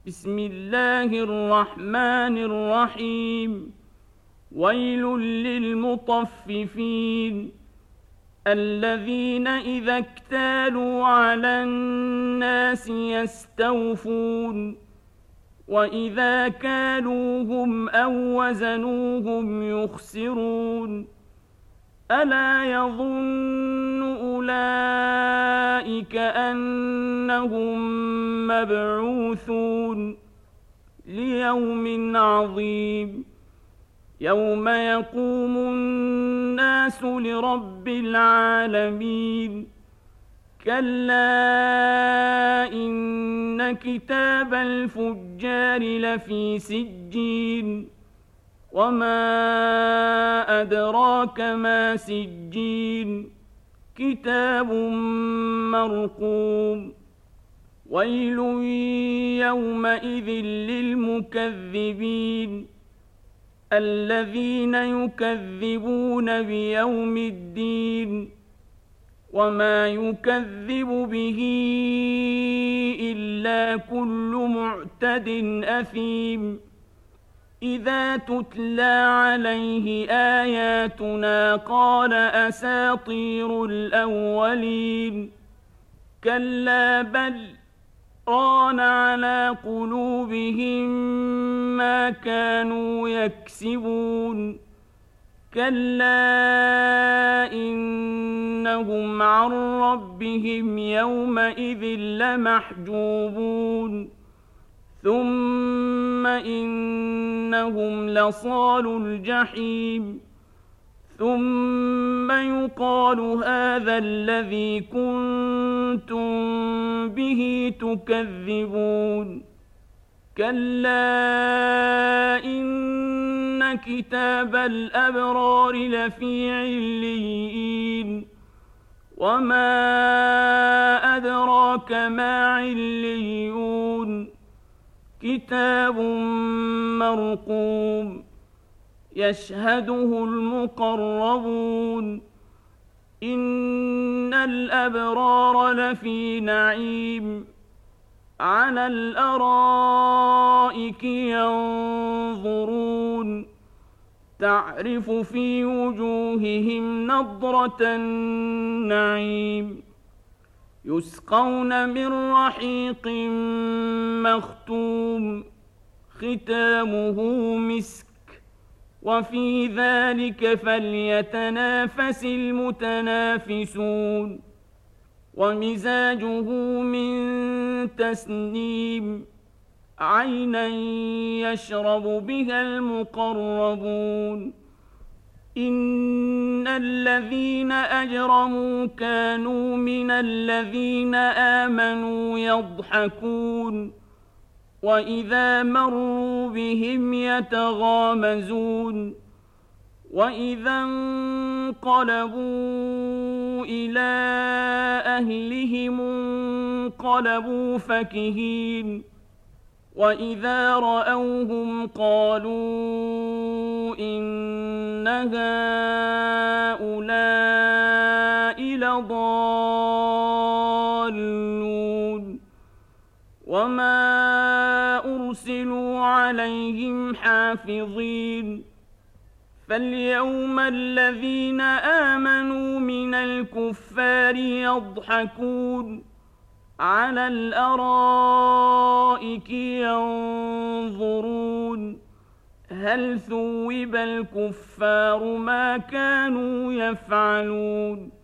بسم الله الرحمن الرحيم. ويل للمطففين الذين إذا اكتالوا على الناس يستوفون وإذا كالوهم أو وزنوهم يخسرون ألا يظن أولئك أنهم مبعوثون ليوم عظيم يوم يقوم الناس لرب العالمين كلا إن كتاب الفجار لفي سجين وما أدراك ما سجين كتاب مرقوم ويل يومئذ للمكذبين الذين يكذبون بيوم الدين وما يكذب به إلا كل معتد أثيم إذا تتلى عليه آياتنا قال أساطير الأولين كلا بل ران على قلوبهم ما كانوا يكسبون كلا إنهم عن ربهم يومئذ لمحجوبون ثم إنهم لصالو الجحيم ثم يقال هذا الذي كنتم به تكذبون كلا إن كتاب الأبرار لفي عليين وما أدراك ما عليون كتاب مرقوم يشهده المقربون إن الأبرار لفي نعيم على الأرائك ينظرون تعرف في وجوههم نضرة النعيم يسقون من رحيق مختوم ختامه مسك وفي ذلك فليتنافس المتنافسون ومزاجه من تسنيم عينا يشرب بها المقربون إن الذين أجرموا كانوا من الذين آمنوا يضحكون وإذا مروا بهم يتغامزون وإذا انقلبوا إلى أهلهم انقلبوا فكهين وإذا رأوهم قالوا إن هؤلاء لضالون وما أرسلوا عليهم حافظين فاليوم الذين آمنوا من الكفار يضحكون على الأرائك ينظرون هل ثوب الكفار ما كانوا يفعلون